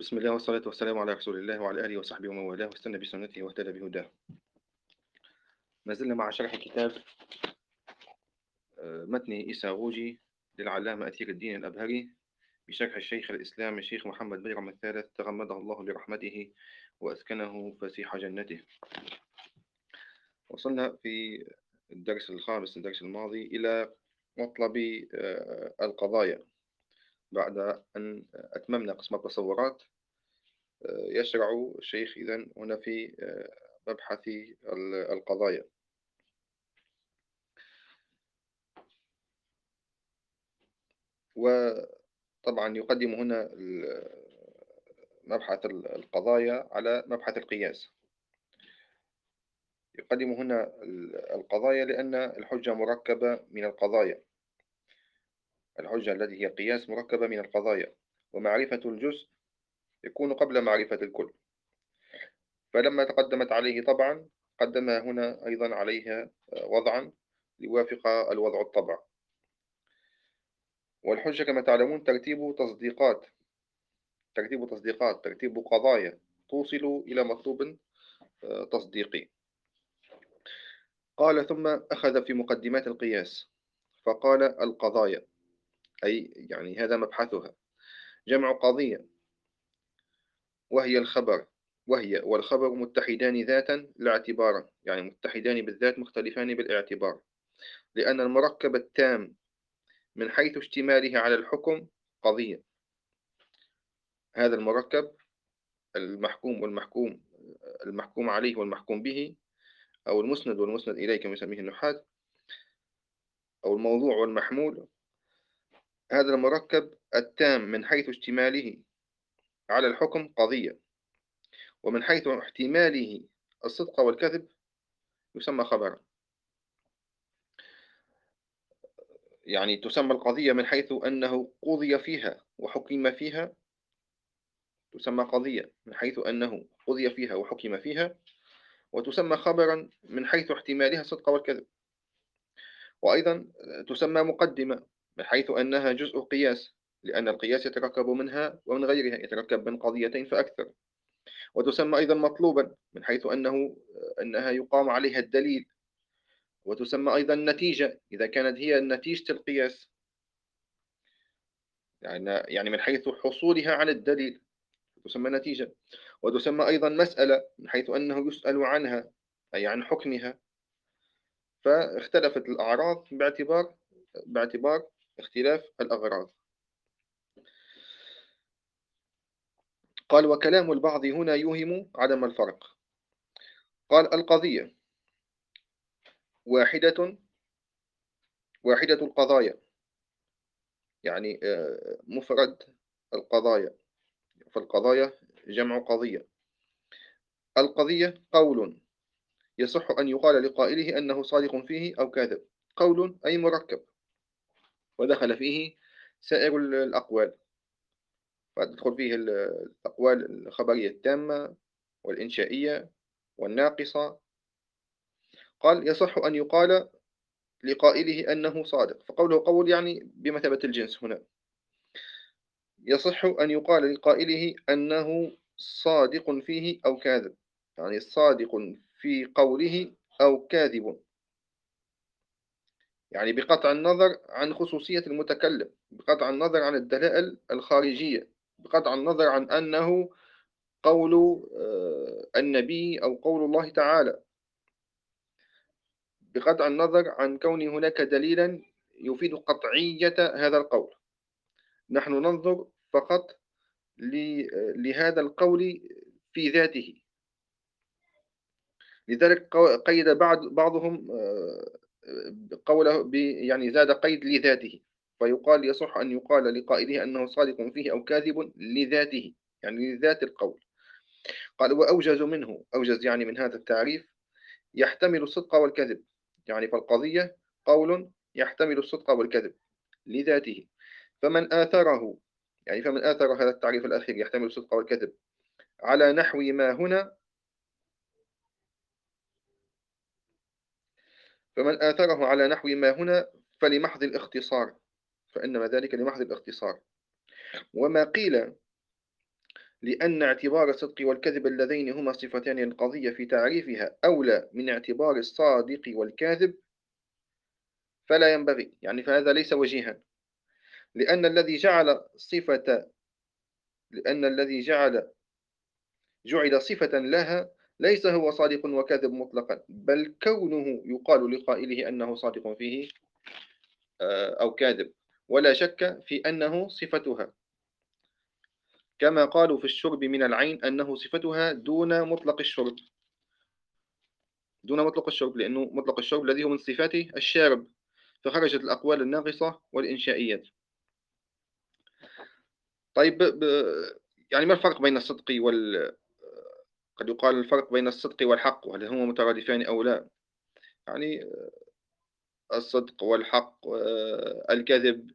بسم الله والصلاة والسلام على رسول الله وعلى آله وصحبه ومن والاه واستنى بسنته واهتدى بهداه. ما زلنا مع شرح كتاب متن إيساغوجي للعلامة أثير الدين الأبهري بشرح الشيخ الإسلام الشيخ محمد بن الثالث تغمده الله برحمته وأسكنه فسيح جنته. وصلنا في الدرس الخامس الدرس الماضي إلى مطلب القضايا. بعد أن أتممنا قسم التصورات يشرع الشيخ إذن هنا في مبحث القضايا. وطبعا يقدم هنا مبحث القضايا على مبحث القياس. يقدم هنا القضايا لأن الحجة مركبة من القضايا. الحجة التي هي قياس مركبة من القضايا، ومعرفة الجزء يكون قبل معرفة الكل. فلما تقدمت عليه طبعا قدمها هنا أيضا عليها وضعا ليوافق الوضع الطبع. والحجة كما تعلمون ترتيب قضايا توصل إلى مطلوب تصديقي. قال ثم أخذ في مقدمات القياس فقال القضايا، أي يعني هذا مبحثها، جمع قضية وهي الخبر، والخبر متحدان ذاتا لا اعتبارا، يعني متحدان بالذات مختلفان بالاعتبار، لأن المركب التام من حيث اشتماله على الحكم قضية. هذا المركب المحكوم عليه والمحكوم به، أو المسند والمسند إليه كما يسميه النحاة، أو الموضوع والمحمول. هذا المركب التام من حيث اشتماله على الحكم قضية، ومن حيث احتماله الصدق والكذب يسمى خبرا. يعني تسمى القضية من حيث أنه قضي فيها وحكم فيها، تسمى قضية من حيث أنه قضي فيها وحكم فيها، وتسمى خبرا من حيث احتمالها الصدق والكذب. وأيضا تسمى مقدمة من حيث أنها جزء قياس، لأن القياس يتركب منها ومن غيرها، يتركب من قضيتين فأكثر. وتسمى أيضا مطلوبا من حيث أنها يقام عليها الدليل. وتسمى أيضا نتيجة إذا كانت هي نتيجة القياس، يعني من حيث حصولها على الدليل تسمى نتيجة. وتسمى أيضا مسألة من حيث أنه يسأل عنها، أي عن حكمها. فاختلفت الأعراض باعتبار اختلاف الأغراض. قال وكلام البعض هنا يوهم عدم الفرق. قال القضية واحدة واحدة القضايا، يعني مفرد القضايا، فالقضايا جمع قضية. القضية قول يصح أن يقال لقائله أنه صادق فيه أو كاذب. قول أي مركب، ودخل فيه سائر الأقوال، فتدخل فيه الأقوال الخبرية التامة والإنشائية والناقصة. قال يصح أن يقال لقائله أنه صادق، فقوله قول يعني بمثابة الجنس هنا. يصح أن يقال لقائله أنه صادق فيه أو كاذب، يعني صادق في قوله أو كاذب، يعني بقطع النظر عن خصوصية المتكلم، بقطع النظر عن الدلائل الخارجية، بقطع النظر عن أنه قول النبي أو قول الله تعالى، بقطع النظر عن كون هناك دليلا يفيد قطعية هذا القول. نحن ننظر فقط لهذا القول في ذاته. لذلك قيد بعضهم قوله يعني زاد قيد لذاته، فيقال يصح أن يقال لقائله أنه صادق فيه أو كاذب لذاته، يعني لذات القول. قال وأوجز منه، أوجز يعني من هذا التعريف، يحتمل الصدق والكذب، يعني فالقضية قول يحتمل الصدق والكذب لذاته. فمن آثره، يعني فمن آثر هذا التعريف الأخير يحتمل الصدق والكذب على نحو ما هنا، فمن آثره على نحو ما هنا فلمحض الاختصار، فإنما ذلك لمحض الاختصار. وما قيل لأن اعتبار الصدق والكذب اللذين هما صفتان للقضية في تعريفها أولى من اعتبار الصادق والكاذب فلا ينبغي، يعني فهذا ليس وجيها، لأن الذي جعل صفة لأن الذي جعل صفة لها ليس هو صادق وكاذب مطلقا، بل كونه يقال لقائله أنه صادق فيه أو كاذب، ولا شك في أنه صفتها، كما قالوا في الشرب من العين أنه صفتها دون مطلق الشرب، لأنه مطلق الشرب الذي هو من صفات الشارب، فخرجت الأقوال الناقصة والإنشائيات. طيب يعني ما الفرق بين الصدق قد يقال الفرق بين الصدق والحق، وهل هما مترادفان أو لا؟ يعني الصدق والحق الكذب.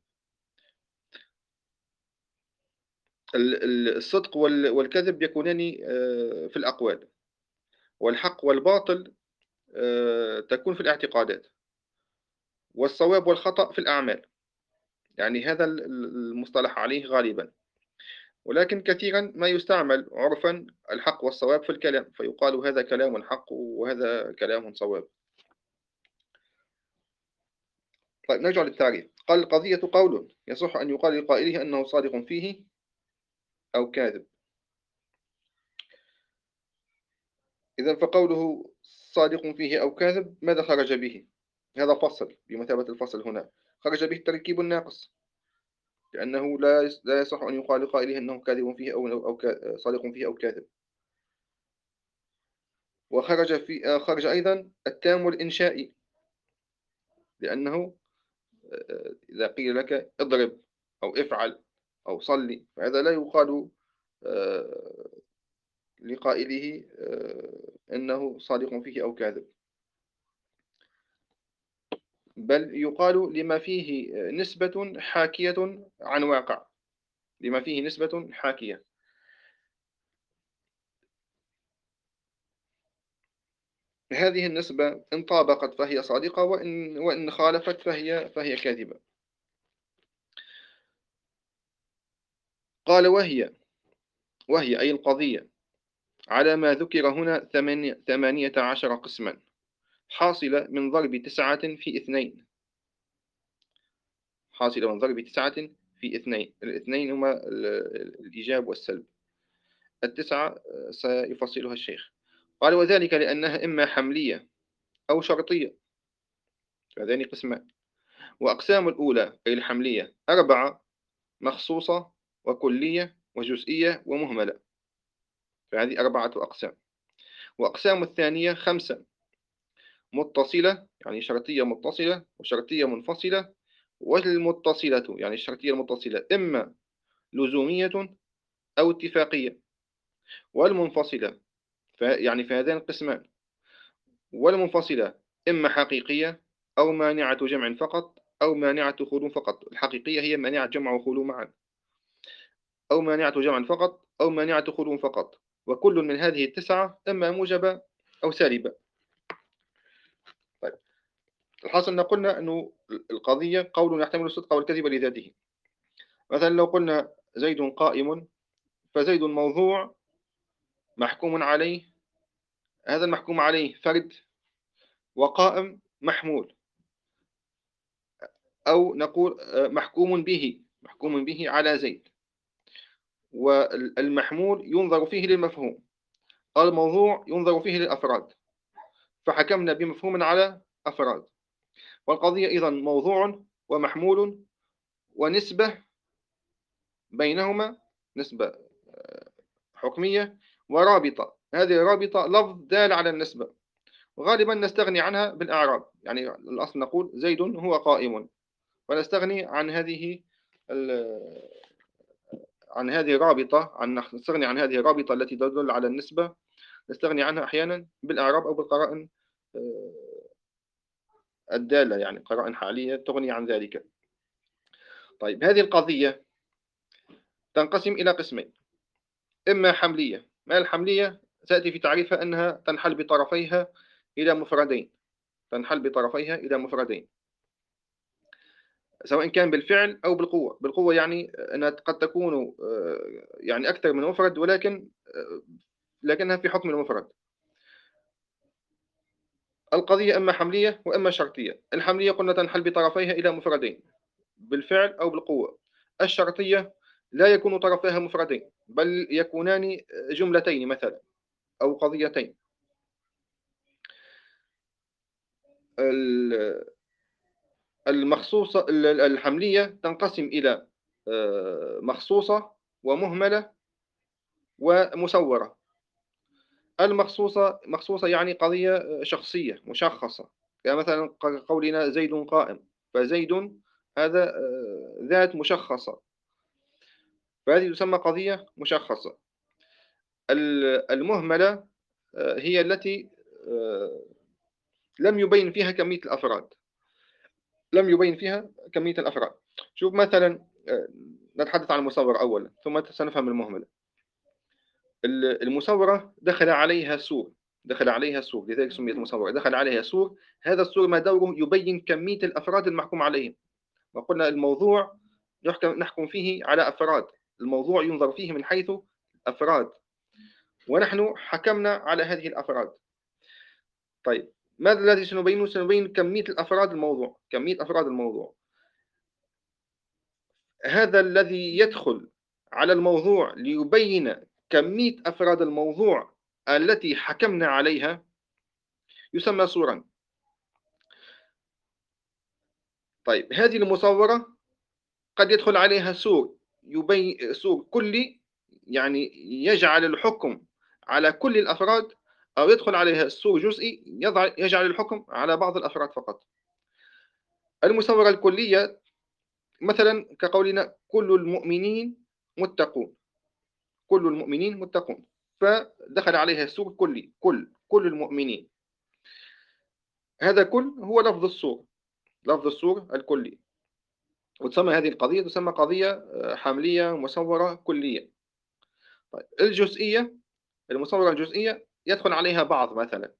الصدق والكذب يكونان في الأقوال، والحق والباطل تكون في الاعتقادات، والصواب والخطأ في الأعمال. يعني هذا المصطلح عليه غالبا، ولكن كثيرا ما يستعمل عرفا الحق والصواب في الكلام، فيقال هذا كلام حق وهذا كلام صواب. طيب نرجع للتعريف. قال القضية قول يصح أن يقال لقائله أنه صادق فيه أو كاذب. إذا فقوله صادق فيه أو كاذب ماذا خرج به؟ هذا فصل بمثابة الفصل هنا، خرج به التركيب الناقص، لأنه لا يصح أن يقال لقائله أنه كاذب فيه أو صادق فيه أو كاذب. وخرج خرج أيضا التام الإنشائي، لأنه إذا قيل لك اضرب أو افعل أو صلي فهذا لا يقال آه، لقائله أنه صادق فيه أو كاذب، بل يقال لما فيه نسبة حاكية عن واقع، لما فيه نسبة حاكية. هذه النسبة إن طابقت فهي صادقة، وإن خالفت فهي كاذبة. قال وهي أي القضية على ما ذكر هنا 18 قسما، حاصلة من ضرب 9 في 2. حاصلة من ضرب 9 في 2. الاثنين هما الإيجاب والسلب. التسعة سيفصلها الشيخ. قال وذلك لأنها إما حملية أو شرطية، هذان قسمان. وأقسام الأولى أي الحملية 4: مخصوصة وكلية وجزئية ومهملة، فهذه 4 أقسام. وأقسام الثانية 5: متصلة يعني شرطية متصلة وشرطية منفصلة. والمتصلة يعني الشرطية المتصلة إما لزومية أو اتفاقية. والمنفصلة يعني فهذان القسمان. والمنفصلة إما حقيقية أو مانعة جمع فقط أو مانعة خلو فقط. الحقيقية هي مانعة جمع وخلو معا، أو مانعة جمع فقط أو مانعة خلو فقط. وكل من هذه التسعة إما موجبة أو سالبة. طيب الحاصل أن قلنا أنه القضية قول يحتمل الصدق والكذب لذاته. مثلا لو قلنا زيد قائم، فزيد موضوع محكوم عليه، هذا المحكوم عليه فرد، وقائم محمول. أو نقول محكوم به على زيد، والمحمول ينظر فيه للمفهوم، الموضوع ينظر فيه للأفراد، فحكمنا بمفهوم على أفراد. والقضية إذن موضوع ومحمول ونسبة بينهما، نسبة حكمية، ورابطة. هذه الرابطة لفظ دال على النسبة، وغالبا نستغني عنها بالأعراب. يعني الأصل نقول زيد هو قائم، ونستغني عن هذه الرابطة، نستغني عن هذه الرابطة التي تدل على النسبة، نستغني عنها أحيانا بالأعراب أو بالقرائن الدالة، يعني قرائن حالية تغني عن ذلك. طيب هذه القضية تنقسم إلى قسمين: إما حملية. ما الحملية؟ سأتي في تعريفها أنها تنحل بطرفيها إلى مفردين. تنحل بطرفيها إلى مفردين. سواء كان بالفعل أو بالقوة. بالقوة يعني أنها قد تكون يعني أكثر من مفرد، ولكن لكنها في حكم المفرد. القضية إما حملية وإما شرطية. الحملية قلنا تنحل بطرفيها إلى مفردين بالفعل أو بالقوة. الشرطية لا يكون طرفيها مفردين، بل يكونان جملتين مثلا أو قضيتين. المخصوصة الحملية تنقسم إلى مخصوصة ومهملة ومسورة. مخصوصة يعني قضية شخصية مشخصة، يعني مثلا قولنا زيد قائم، فزيد هذا ذات مشخصة، فهذه تسمى قضية مشخصة. المهملة هي التي آه، لم يبين فيها كمية الأفراد. لم يبين فيها كمية الأفراد. شوف مثلا، نتحدث عن المصورة أولا ثم سنفهم المهملة. المصورة دخل عليها سور. دخل عليها سور، لذلك سميت مصورة. دخل عليها سور، هذا السور ما دوره؟ يبين كمية الأفراد المحكوم عليهم. وقلنا الموضوع نحكم فيه على أفراد. الموضوع ينظر فيه من حيث أفراد، ونحن حكمنا على هذه الأفراد. طيب، ماذا الذي سنبينه؟ سنبين كمية الأفراد الموضوع. كمية أفراد الموضوع هذا الذي يدخل على الموضوع ليبين كمية أفراد الموضوع التي حكمنا عليها يسمى صورا. طيب، هذه المصورة قد يدخل عليها سور يبين سور كلي، يعني يجعل الحكم على كل الأفراد، أو يدخل عليها سور جزئي يجعل الحكم على بعض الأفراد فقط. المصورة الكلية مثلا كقولنا كل المؤمنين متقون. كل المؤمنين متقون، فدخل عليها سور كلي، كل المؤمنين. هذا كل هو لفظ السور، لفظ السور الكلي. وتسمى هذه القضية تسمى قضية حملية مصورة كلية. طيب، الجزئية، المصورة الجزئية يدخل عليها بعض.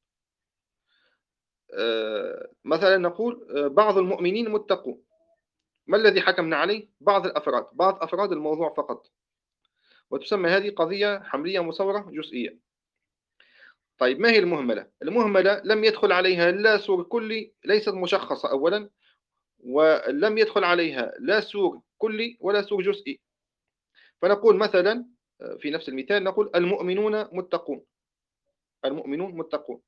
مثلا نقول بعض المؤمنين متقون. ما الذي حكمنا عليه؟ بعض الأفراد، بعض أفراد الموضوع فقط. وتسمى هذه قضية حملية مصورة جزئية. طيب، ما هي المهملة؟ المهملة لم يدخل عليها لا سور كلي، ليست مشخصة أولا، ولم يدخل عليها لا سور كلي ولا سور جزئي. فنقول مثلا في نفس المثال نقول المؤمنون متقون. المؤمنون متقون،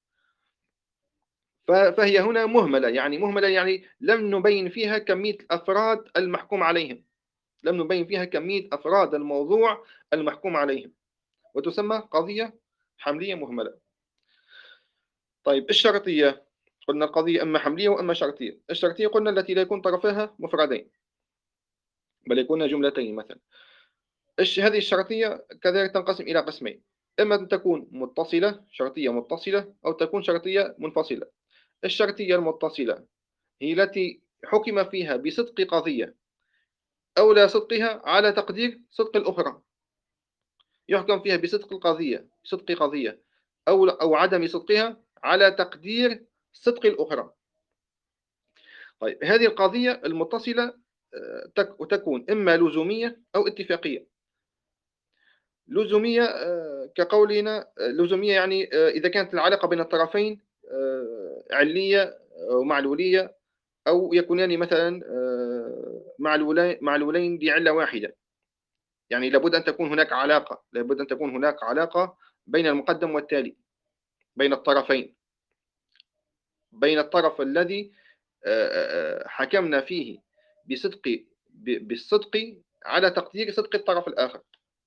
فهي هنا مهملة. يعني مهملة يعني لم نبين فيها كمية الأفراد المحكوم عليهم. لم نبين فيها كمية أفراد الموضوع المحكوم عليهم، وتسمى قضية حملية مهملة. طيب، الشرطية قلنا القضية إما حملية وإما شرطية. الشرطية قلنا التي لا يكون طرفها مفردين، بل يكون جملتين مثلا. هذه الشرطية كذلك تنقسم إلى قسمين: إما أن تكون متصلة، شرطية متصلة، أو تكون شرطية منفصلة. الشرطية المتصلة هي التي حكم فيها بصدق قضية أو لا صدقها على تقدير صدق الأخرى. يحكم فيها بصدق القضية، صدق قضية، أو عدم صدقها على تقدير صدق الأخرى. طيب، هذه القضية المتصلة تكون إما لزومية أو اتفاقية. لزومية كقولنا لزومية يعني إذا كانت العلاقة بين الطرفين علية أو معلولية، أو يكونان مثلا معلولين بعلة واحدة. يعني لابد أن تكون هناك علاقة، لابد أن تكون هناك علاقة بين المقدم والتالي، بين الطرفين، بين الطرف الذي حكمنا فيه بالصدق على تقدير صدق الطرف الآخر.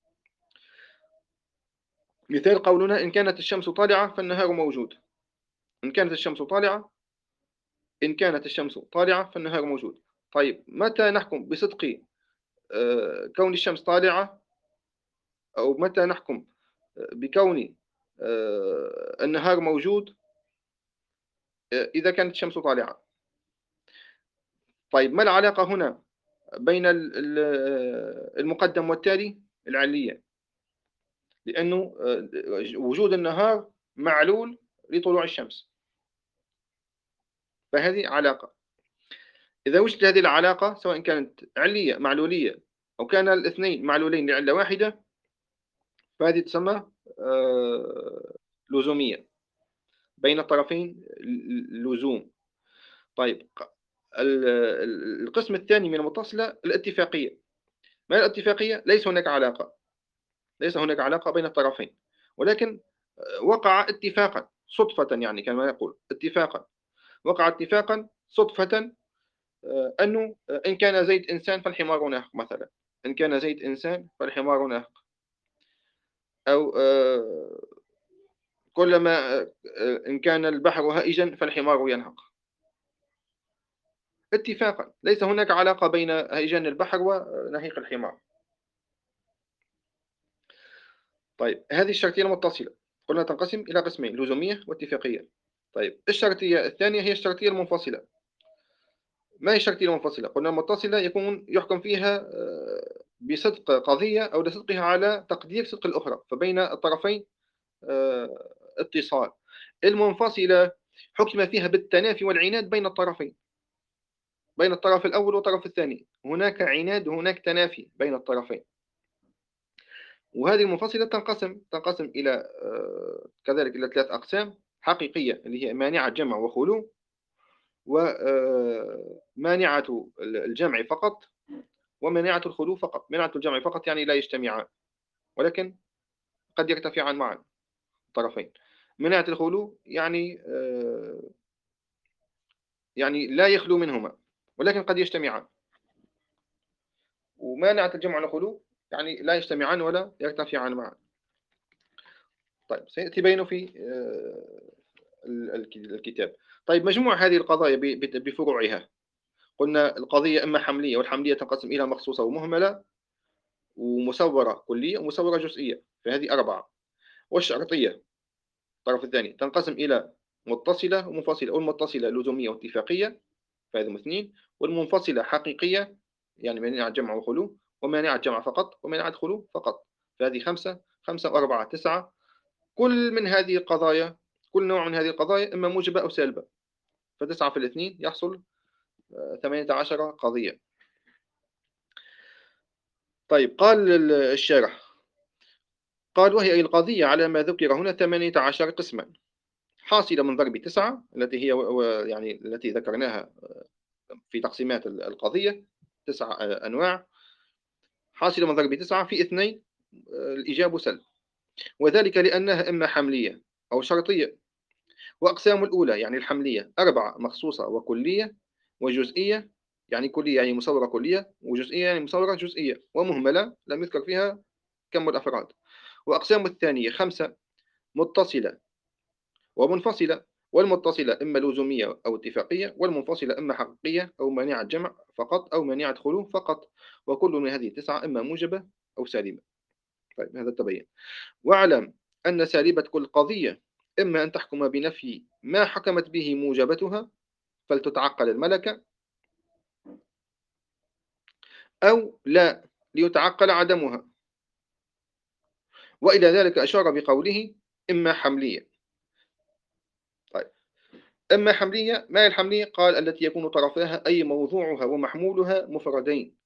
مثال قولنا إن كانت الشمس طالعة فالنهار موجود. إن كانت الشمس طالعة، إن كانت الشمس طالعة فالنهار موجود. طيب، متى نحكم بصدق كون الشمس طالعة، أو متى نحكم بكون النهار موجود؟ إذا كانت الشمس طالعة. طيب، ما العلاقة هنا بين المقدم والتالي؟ العلية، لأنه وجود النهار معلول لطلوع الشمس، فهذه علاقة. إذا وجدت هذه العلاقة سواء كانت علية معلولية أو كان الاثنين معلولين لعلة واحدة، فهذه تسمى لزومية، بين الطرفين لزوم. طيب القسم الثاني من المتصلة الاتفاقية. ما هي الاتفاقية؟ ليس هناك علاقة، ليس هناك علاقة بين الطرفين، ولكن وقع اتفاقا صدفة، يعني كما يقول اتفاقا، وقع اتفاقا صدفة، أنه إن كان زيد إنسان فالحمار ناهق مثلا، إن كان زيد إنسان فالحمار ناهق، أو كلما إن كان البحر هائجا فالحمار ينهق. اتفاقا، ليس هناك علاقة بين هيجان البحر ونهيق الحمار. طيب هذه الشرطية المتصلة قلنا تنقسم إلى قسمين: لزومية واتفاقية. طيب الشرطية الثانية هي الشرطية المنفصلة. ما هي الشرطية المنفصلة؟ قلنا المتصلة يكون يحكم فيها بصدق قضية أو لصدقها على تقدير صدق الأخرى، فبين الطرفين اتصال. المنفصلة حكم فيها بالتنافي والعناد بين الطرفين، بين الطرف الأول والطرف الثاني، هناك عناد وهناك تنافي بين الطرفين. وهذه المنفصلة تنقسم إلى كذلك إلى ثلاث أقسام: حقيقية اللي هي مانعة جمع وخلو، ومانعة الجمع فقط، ومانعة الخلو فقط. مانعة الجمع فقط يعني لا يجتمعان، ولكن قد يرتفعان معا الطرفين. مانعة الخلو يعني يعني لا يخلو منهما ولكن قد يجتمعان. ومانعة الجمع والخلو يعني لا يجتمعان ولا يرتفعان معا. طيب سيأتي بينه في الكتاب. طيب مجموع هذه القضايا بفروعها. قلنا القضية إما حملية، والحملية تنقسم إلى مخصوصة ومهملة ومصورة كلية ومصورة جزئية، فهذه أربعة. والشرطية الطرف الثاني تنقسم إلى متصلة ومنفصلة، والمتصلة لزومية واتفاقية، فهذه اثنين. والمنفصلة حقيقية يعني مانعة جمع وخلو، ومانعة جمع فقط، ومانعة خلو فقط، فهذه خمسة. خمسة وأربعة تسعة. كل من هذه القضايا، كل نوع من هذه القضايا إما موجبة أو سالبة، فتسعة في الاثنين يحصل 18 قضية. طيب قال الشارح، قال: وهي القضية على ما ذكر هنا 18 قسما، حاصلة من ضرب تسعة التي هي يعني التي ذكرناها في تقسيمات القضية، تسعة أنواع، حاصلة من ضرب تسعة في اثنين، الإجابة سلب. وذلك لأنها إما حملية أو شرطية. وأقسام الأولى يعني الحملية أربعة: مخصوصة وكلية وجزئية، يعني كلية يعني مصورة كلية، وجزئية يعني مصورة جزئية، ومهملة لم يذكر فيها كم الأفراد. وأقسام الثانية خمسة: متصلة ومنفصلة. والمتصلة إما لزومية أو اتفاقية، والمنفصلة إما حقيقية أو مانعة جمع فقط أو مانعة خلو فقط. وكل من هذه التسعة إما موجبة أو سالبة. طيب هذا التبين. واعلم أن سالبة كل قضية إما أن تحكم بنفي ما حكمت به موجبتها فلتتعقل الملكة، أو لا ليتعقل عدمها. وإلى ذلك أشار بقوله إما حملية. طيب إما حملية، ما هي الحملية؟ قال: التي يكون طرفاها أي موضوعها ومحمولها مفردين،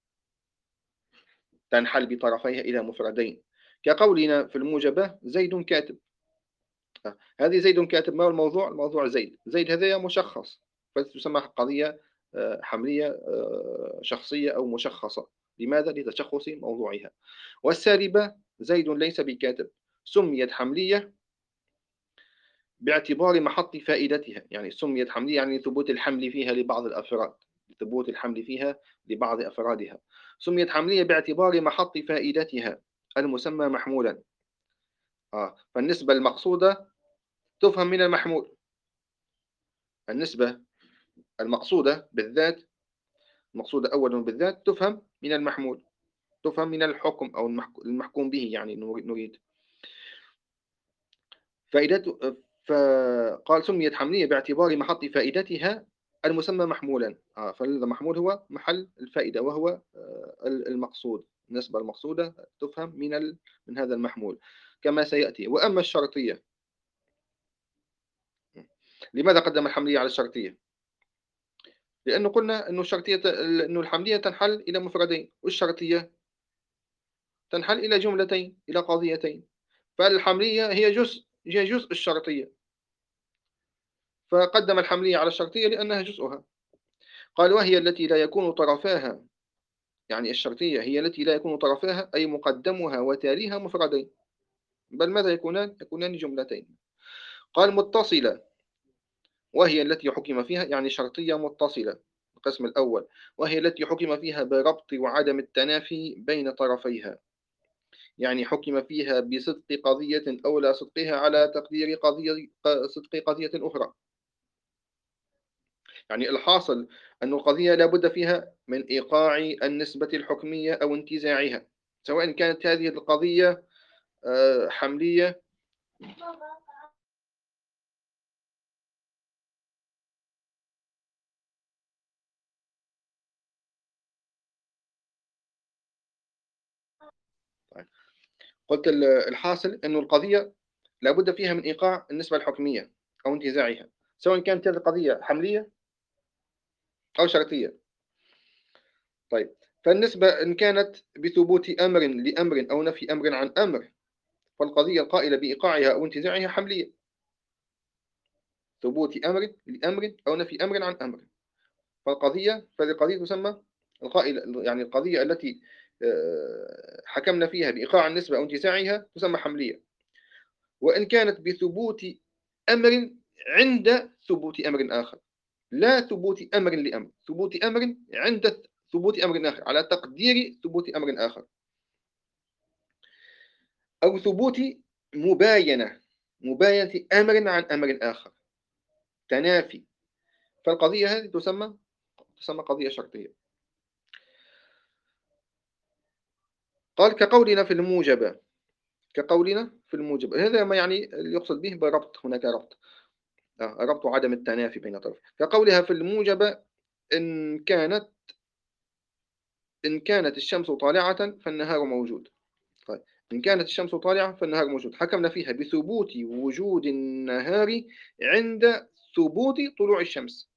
تنحل بطرفيها إلى مفردين، كقولنا في الموجبة زيد كاتب. هذه زيد كاتب، ما هو الموضوع؟ الموضوع زيد. زيد هذا مشخص، فتسمى قضية حملية شخصية أو مشخصة. لماذا؟ لتشخص موضوعها. والسالبة زيد ليس بكاتب، سميت حملية باعتبار محط فائدتها. يعني سميت حملية يعني ثبوت الحمل فيها لبعض الأفراد، ثبوت الحمل فيها لبعض أفرادها. سميت حملية باعتبار محط فائدتها المسمى محمولا. فالنسبة المقصودة تفهم من المحمول. النسبة المقصودة بالذات، المقصودة أولا بالذات، تفهم من المحمول، تفهم من الحكم أو المحكوم به، يعني نريد فائدته. فقال سميت حملية باعتبار محط فائدتها المسمى محمولا. فالمحمول هو محل الفائدة، وهو المقصود. النسبة المقصودة تفهم من هذا المحمول كما سيأتي. وأما الشرطية، لماذا قدم الحملية على الشرطية؟ لأنه قلنا أنه الحملية تنحل إلى مفردين، والشرطية تنحل إلى جملتين، إلى قضيتين. فالحملية هي جزء الشرطية، فقدم الحملية على الشرطية لأنها جزءها. قال وهي التي لا يكون طرفاها، يعني الشرطية هي التي لا يكون طرفاها أي مقدمها وتاليها مفردين، بل ماذا يكونان جملتين. قال متصلة، وهي التي حكم فيها، يعني شرطية متصلة القسم الأول، وهي التي حكم فيها بربط وعدم التنافي بين طرفيها، يعني حكم فيها بصدق قضية أو لا صدقها على تقدير صدق قضية أخرى. يعني الحاصل أن القضية لا بد فيها من إيقاع النسبة الحكمية أو انتزاعها، سواء كانت هذه القضية حملية. قلت الحاصل أن القضية لا بد فيها من إيقاع النسبة الحكمية أو انتزاعها، سواء كانت هذه القضية حملية أو شرطية. طيب، فالنسبة إن كانت بثبوت أمر لأمر أو نفي أمر عن أمر، فالقضية القائلة بإيقاعها أو انتزاعها حملية. ثبوت أمر لأمر أو نفي أمر عن أمر، فالقضية تسمى القائلة، يعني القضية التي حكمنا فيها بإيقاع النسبة أو انتزاعها تسمى حملية. وإن كانت بثبوت أمر عند ثبوت أمر آخر، لا ثبوت أمر لأمر، ثبوت أمر عند ثبوت أمر آخر على تقدير ثبوت أمر آخر، أو ثبوت مباينة مباينة أمر عن أمر آخر، تنافي، فالقضية هذه تسمى قضية شرطية. قال كقولنا في الموجب، هذا ما يعني يقصد به بربط، هناك ربط، ربط عدم التنافي بين طرف، كقولها في الموجب إن كانت إن كانت الشمس طالعة فالنهار موجود. طيب، إن كانت الشمس طالعة فالنهار موجود، حكمنا فيها بثبوت وجود النهار عند ثبوت طلوع الشمس،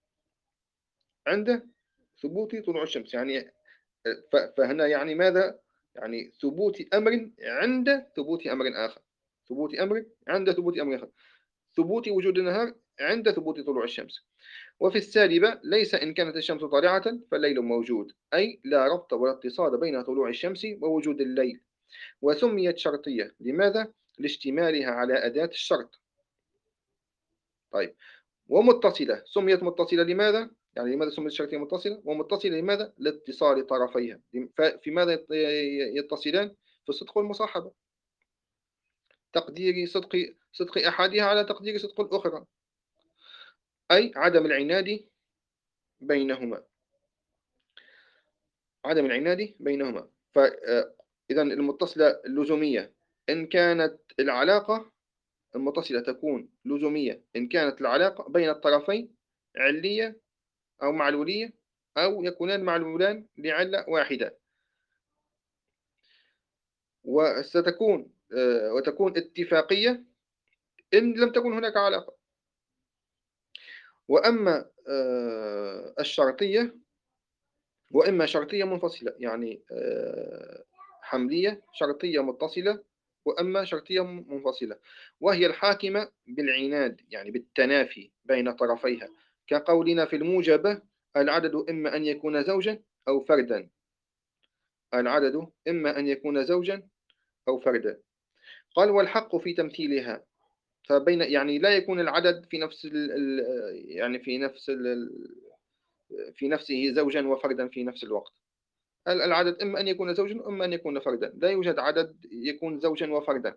عند ثبوت طلوع الشمس، يعني فهنا يعني ماذا؟ يعني ثبوت أمر عند ثبوت أمر آخر، ثبوت أمر عند ثبوت أمر آخر، ثبوت وجود النهار عند ثبوت طلوع الشمس. وفي السالبة ليس إن كانت الشمس طالعة فالليل موجود، أي لا ربط ولا اتصال بين طلوع الشمس ووجود الليل. وسميت شرطية لماذا؟ لاشتمالها على أداة الشرط. طيب، ومتصلة سميت متصلة لماذا؟ يعني لماذا سميت الشرطية متصلة؟ ومتصلة لماذا؟ لاتصال طرفيها. في ماذا يتصلان؟ في الصدق والمصاحبة، تقدير صدق أحدها على تقدير صدق الأخرى، أي عدم العناد بينهما، عدم العناد بينهما. فإذا المتصلة اللزومية إن كانت العلاقة المتصلة تكون لزومية إن كانت العلاقة بين الطرفين علية أو معلولية، أو يكونان معلولان لعلة واحدة. وتكون اتفاقية إن لم تكن هناك علاقة. وأما الشرطية، وإما شرطية منفصلة، يعني حملية شرطية متصلة، وأما شرطية منفصلة، وهي الحاكمة بالعناد، يعني بالتنافي بين طرفيها، كقولنا في الموجبة العدد إما أن يكون زوجا أو فردا. العدد إما أن يكون زوجا أو فردا. قال والحق في تمثيلها، يعني لا يكون العدد في نفس يعني في نفسه زوجا وفردا في نفس الوقت. العدد إما أن يكون زوجا وإما أن يكون فردا، لا يوجد عدد يكون زوجا وفردا،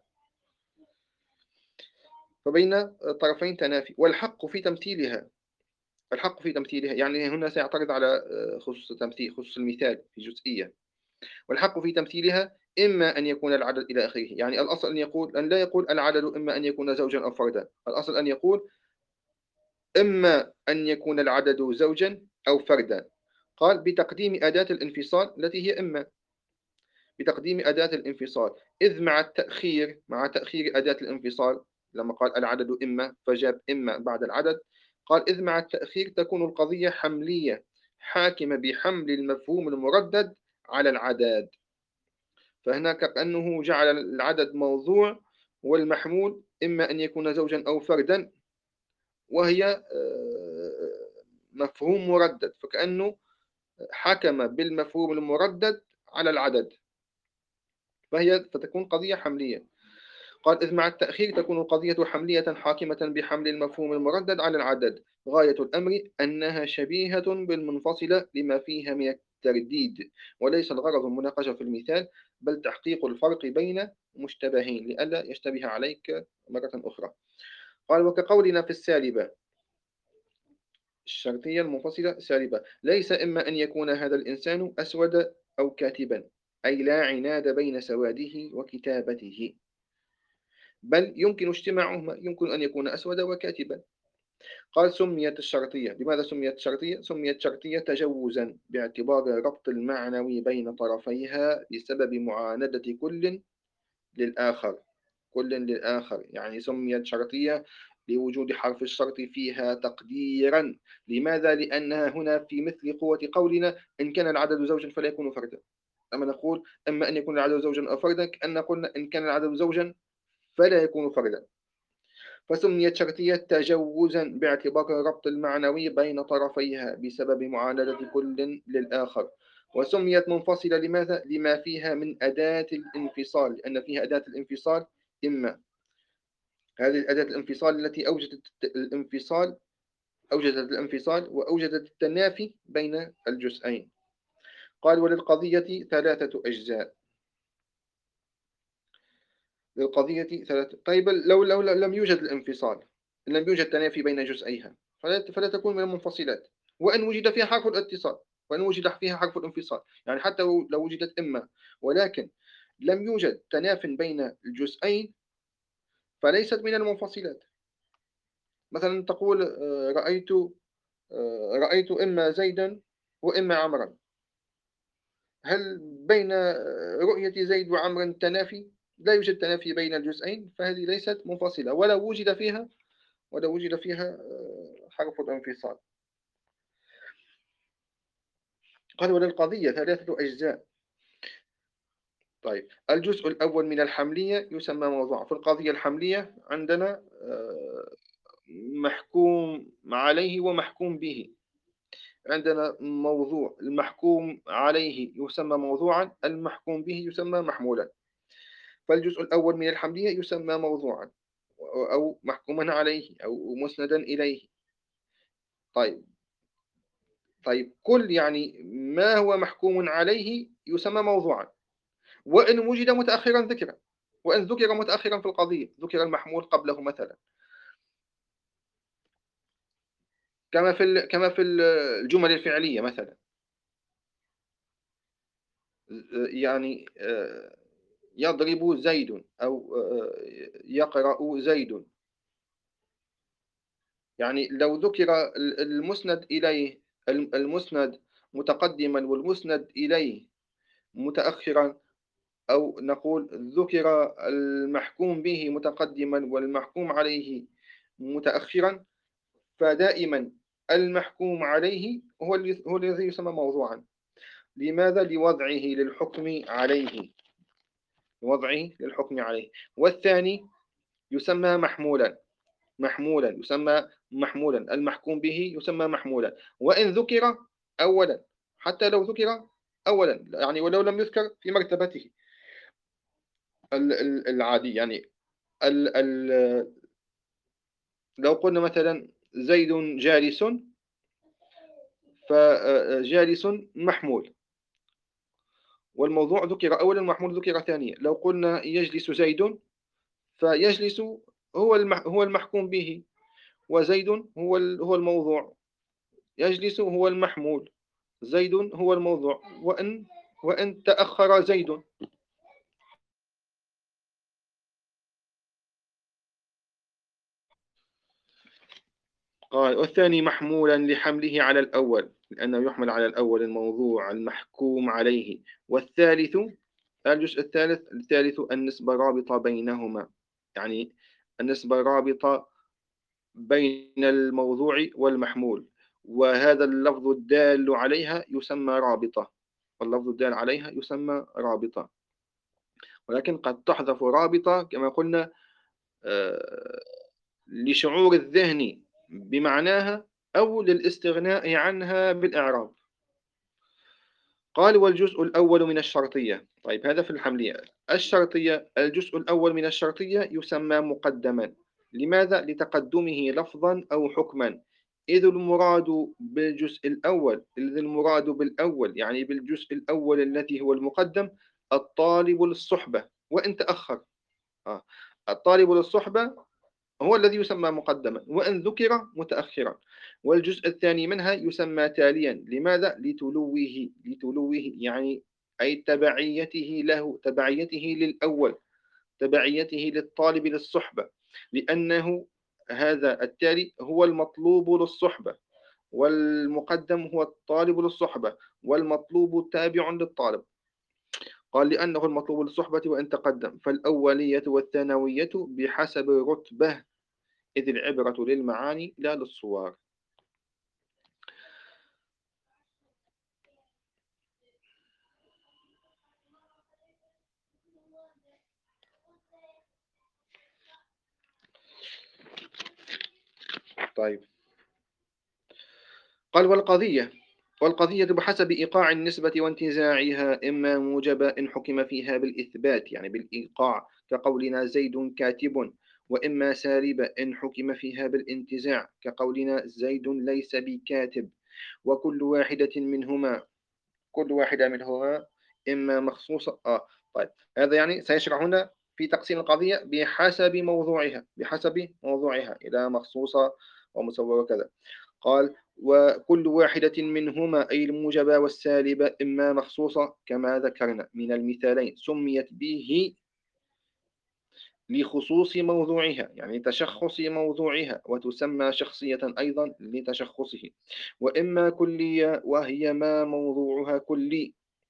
فبين طرفين تنافي. والحق في تمثيلها، الحق في تمثيلها يعني هنا سيعترض على خصوص التمثيل، خصوص المثال في جزئية. والحق في تمثيلها إما أن يكون العدد إلى آخره، يعني الأصل أن لا يقول العدد إما أن يكون زوجا أو فردا، الأصل أن يقول إما أن يكون العدد زوجا أو فردا. قال بتقديم أداة الانفصال التي هي إما، بتقديم أداة الانفصال، إذ مع تأخير أداة الانفصال، لما قال العدد إما فجاب إما بعد العدد، قال إذ مع التأخير تكون القضية حملية حاكمة بحمل المفهوم المردد على العدد. فهنا كأنه جعل العدد موضوع، والمحمول إما أن يكون زوجا أو فردا، وهي مفهوم مردد، فكأنه حكم بالمفهوم المردد على العدد، فتكون قضية حملية. قال إذ مع التأخير تكون القضية حملية حاكمة بحمل المفهوم المردد على العدد. غاية الأمر أنها شبيهة بالمنفصلة لما فيها من الترديد، وليس الغرض المناقشة في المثال، بل تحقيق الفرق بين مشتبهين لئلا يشتبه عليك مرة أخرى. قال وكقولنا في السالبة الشرطية المنفصلة سالبة، ليس إما أن يكون هذا الإنسان أسود أو كاتبا، أي لا عناد بين سواده وكتابته، بل يمكن اجتماعهما، يمكن أن يكون أسود وكاتبا. قال سميت الشرطية، لماذا سميت الشرطية؟ سميت شرطية تجوزا باعتبار الربط المعنوي بين طرفيها بسبب معاندة للآخر كل للآخر. يعني سميت شرطية لوجود حرف الشرط فيها تقديرا. لماذا؟ لأنها هنا في مثل قوة قولنا إن كان العدد زوجا فلا يكون فردا. أما نقول أما أن يكون العدد زوجا أو فردا، كأن قلنا إن كان العدد زوجا فلا يكون فردا. فسميت شرطية تجوزا باعتبار الربط المعنوي بين طرفيها بسبب معاندة كل للآخر. وسميت منفصلة لماذا؟ لما فيها من أداة الانفصال، لأن فيها أداة الانفصال. إما هذه الأداة الانفصال التي أوجدت الانفصال وأوجدت التنافي بين الجزئين. قال وللقضية ثلاثة أجزاء. للقضية ثلاثة. طيب لو لم يوجد الانفصال، لم يوجد تنافي بين جزئيها، فلا تكون من المنفصلات، وإن وجد فيها حرف الاتصال، وإن وجد فيها حرف الانفصال. يعني حتى لو وجدت إما ولكن لم يوجد تناف بين الجزئين، فليست من المنفصلات. مثلا تقول رأيت إما زيدا وإما عمرا. هل بين رؤية زيد وعمر تنافي؟ لا يوجد تنافي بين الجزئين، فهذه ليست منفصلة ولو وجد فيها حرف الانفصال. قال وللقضية ثلاثة أجزاء. طيب الجزء الأول من الحملية يسمى موضوع. في القضية الحملية عندنا محكوم عليه ومحكوم به. عندنا موضوع، المحكوم عليه يسمى موضوعا، المحكوم به يسمى محمولا. فالجزء الأول من الحملية يسمى موضوعا أو محكوما عليه أو مسندا إليه. طيب كل يعني ما هو محكوم عليه يسمى موضوعا، وإن وجد متأخرا ذكر، وإن ذكر متأخرا في القضية ذكر المحمول قبله مثلا، كما في الجمل الفعلية مثلا. يعني يضرب زيد أو يقرأ زيد. يعني لو ذكر المسند إليه، المسند متقدما والمسند إليه متأخرا، أو نقول ذكر المحكوم به متقدما والمحكوم عليه متأخرا، فدائما المحكوم عليه هو الذي يسمى موضوعا. لماذا؟ لوضعه للحكم عليه. والثاني يسمى محمولا. المحكوم به يسمى محمولا، وإن ذكر أولا، حتى لو ذكر أولا، يعني ولو لم يذكر في مرتبته العادي. يعني ال ال لو قلنا مثلا زيد جالس، فجالس محمول، والموضوع ذكر أولا والمحمول ذكر ثانيا. لو قلنا يجلس زيد، فيجلس هو المحكوم به، وزيد هو الموضوع. يجلس هو المحمول، زيد هو الموضوع. وإن تأخر زيد. قال والثاني محمولا لحمله على الأول، لأنه يحمل على الأول الموضوع المحكوم عليه. والثالث الجزء الثالث النسبة الرابطة بينهما. يعني النسبة الرابطة بين الموضوع والمحمول، وهذا اللفظ الدال عليها يسمى رابطة، واللفظ الدال عليها يسمى رابطة. ولكن قد تحذف رابطة كما قلنا آه، لشعور الذهن بمعناها أو للاستغناء عنها بالإعراب. قال والجزء الأول من الشرطية. طيب هذا في الحملية. الشرطية، الجزء الأول من الشرطية يسمى مقدما. لماذا؟ لتقدمه لفظا أو حكما. إذ المراد بالأول يعني بالجزء الأول الذي هو المقدم الطالب للصحبة وإن تأخر. آه. الطالب للصحبة هو الذي يسمى مقدما وإن ذكر متأخرا. والجزء الثاني منها يسمى تاليا. لماذا؟ لتلوه يعني أي تبعيته له، تبعيته للأول، تبعيته للطالب للصحبة، لأنه هذا التالي هو المطلوب للصحبة، والمقدم هو الطالب للصحبة، والمطلوب تابع للطالب. قال لأنه المطلوب للصحبة وإن تقدم، فالأولية والثانوية بحسب رتبة، إذ العبرة للمعاني لا للصور. طيب قال والقضية بحسب إيقاع النسبة وانتزاعها، إما موجبة إن حكم فيها بالإثبات يعني بالإيقاع كقولنا زيد كاتب، وإما سالبة إن حكم فيها بالانتزاع كقولنا زيد ليس بكاتب. وكل واحدة منهما، كل واحدة منهما إما مخصوصة طيب هذا يعني سيشرع هنا في تقسيم القضية بحسب موضوعها، بحسب موضوعها إلى مخصوصة ومسوغة وكذا. قال وكل واحدة منهما أي الموجبة والسالبة إما مخصوصة كما ذكرنا من المثالين سميت به لخصوص موضوعها يعني تشخص موضوعها، وتسمى شخصية أيضا لتشخصه. وإما كلية وهي ما موضوعها كلي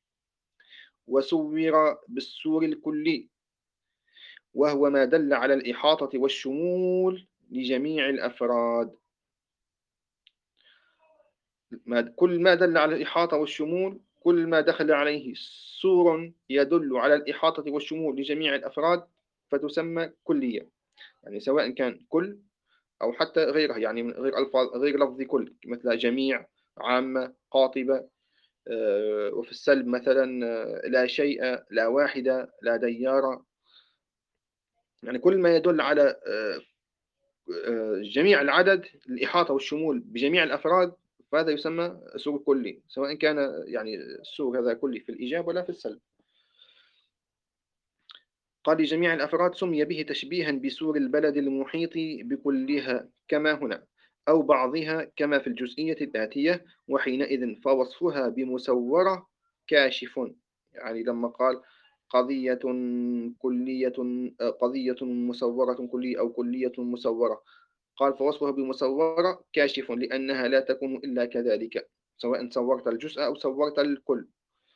وسُوِّر بالسور الكلي، وهو ما دل على الإحاطة والشمول لجميع الأفراد. كل ما دل على الإحاطة والشمول، كل ما دخل عليه سور يدل على الإحاطة والشمول لجميع الأفراد فتسمى كلية. يعني سواء كان كل أو حتى غيرها، يعني من غير ألفاظ، غير لفظ كل، مثل جميع، عامة، قاطبة. وفي السلب مثلا لا شيء، لا واحدة، لا ديار. يعني كل ما يدل على جميع العدد، الإحاطة والشمول بجميع الأفراد، فهذا يسمى سوق كلي، سواء كان يعني السوق هذا كلي في الإيجاب ولا في السلب. قال لجميع الأفراد سمي به تشبيها بسور البلد المحيط بكلها كما هنا، أو بعضها كما في الجزئية الآتية. وحينئذ فوصفها بمسورة كاشف. يعني لما قال قضية كلية، قضية مسورة كلية أو كلية مسورة، قال فوصفها بمصورة كاشف لأنها لا تكون إلا كذلك، سواء صورت الجزء أو صورت الكل.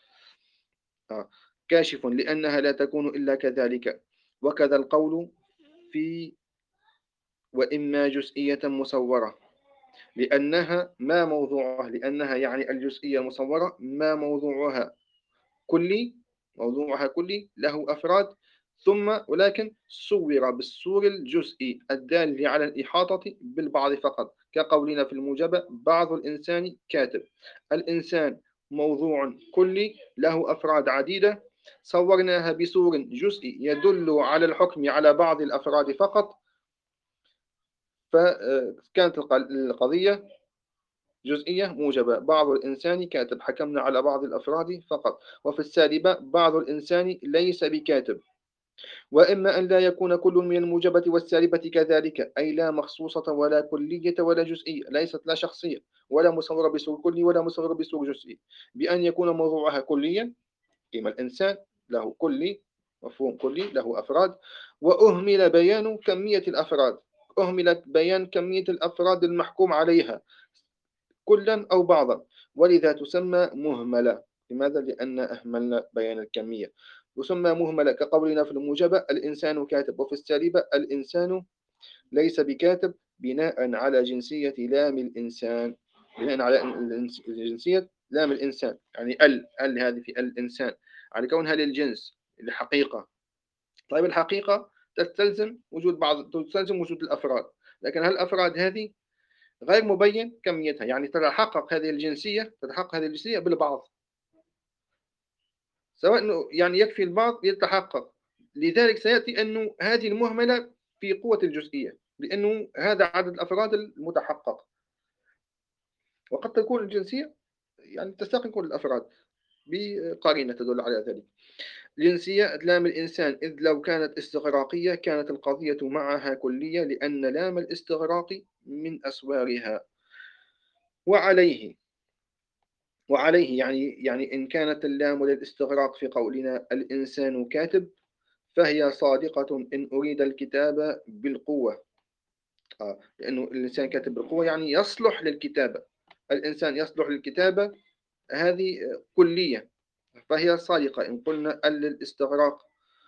كاشف لأنها لا تكون إلا كذلك. وكذا القول في وإما جزئية مصورة، لأنها ما موضوعها، لأنها يعني الجزئية المصورة ما موضوعها كلي، موضوعها كلي له أفراد، ثم ولكن صور بالصور الجزئي الدال على الإحاطة بالبعض فقط، كقولنا في الموجبة بعض الإنسان كاتب. الإنسان موضوع كلي له أفراد عديدة، صورناها بصور جزئي يدل على الحكم على بعض الأفراد فقط، فكانت القضية جزئية موجبة بعض الإنسان كاتب، حكمنا على بعض الأفراد فقط. وفي السالبة بعض الإنسان ليس بكاتب. وإما أن لا يكون كل من الموجبة والسالبة كذلك، أي لا مخصوصة ولا كلية ولا جزئية، ليست لا شخصية ولا مصورة بصور كلي ولا مصورة بصور جزئي، بأن يكون موضوعها كليا. إما الإنسان له كلي، مفهوم كلي له أفراد، وأهمل بيان كمية الأفراد، أهمل بيان كمية الأفراد المحكوم عليها كلا أو بعضا، ولذا تسمى مهملة. لماذا؟ لأن أهملنا بيان الكمية. تسمى مهملة كقولنا في الموجبة الإنسان كاتب، وفي السالبة الإنسان ليس بكاتب، بناء على جنسية لام الإنسان، بناء على جنسية لام الإنسان، يعني ال هذه في الإنسان، على كونها للجنس، للحقيقة. طيب الحقيقة تستلزم وجود الأفراد، لكن هل الأفراد هذه غير مبين كميتها، يعني تتحقق هذه الجنسية بالبعض، سواء أنه يعني يكفي البعض يتحقق. لذلك سيأتي أنه هذه المهملة في قوة الجزئية، لأنه هذا عدد الأفراد المتحقق. وقد تكون الجنسية يعني تستغرق كل الأفراد بقرينة تدل على ذلك. جنسية لام الإنسان، إذ لو كانت استغراقية كانت القضية معها كلية، لأن لام الاستغراق من أسوارها. وعليه يعني إن كانت اللام للاستغراق في قولنا الإنسان كاتب، فهي صادقة إن أريد الكتابة بالقوة. لأنه الإنسان كاتب بالقوة يعني يصلح للكتابة. الإنسان يصلح للكتابة، هذه كلية، فهي صادقة إن قلنا للاستغراق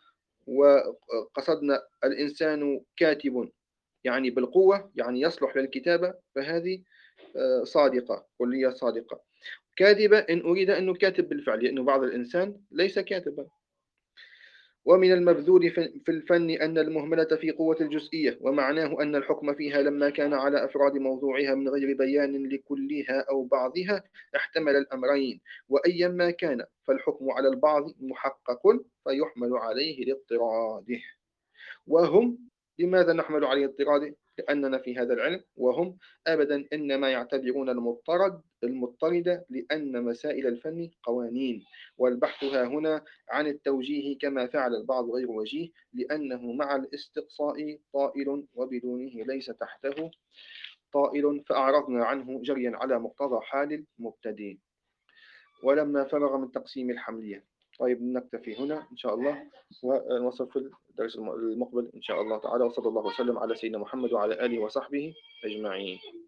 وقصدنا الإنسان كاتب يعني بالقوة، يعني يصلح للكتابة، فهذه صادقة، كلية صادقة. كاذبة إن أريد أنه كاتب بالفعل، لأنه بعض الإنسان ليس كاتبا. ومن المبذول في الفن أن المهملة في قوة الجزئية، ومعناه أن الحكم فيها لما كان على أفراد موضوعها من غير بيان لكلها أو بعضها احتمل الأمرين، وأيما كان فالحكم على البعض محقق فيحمل عليه لاضطراده. وهم، لماذا نحمل عليه اضطراده؟ لأننا في هذا العلم وهم أبدا إنما يعتبرون المضطردة، لأن مسائل الفن قوانين، والبحث ها هنا عن التوجيه كما فعل البعض غير وجيه، لأنه مع الاستقصاء طائل وبدونه ليس تحته طائل، فأعرضنا عنه جريا على مقتضى حال المبتدئ. ولما فرغ من تقسيم الحملية. طيب نكتفي هنا إن شاء الله، ونوصل في الدرس المقبل إن شاء الله تعالى. وصلى الله وسلم على سيدنا محمد وعلى آله وصحبه أجمعين.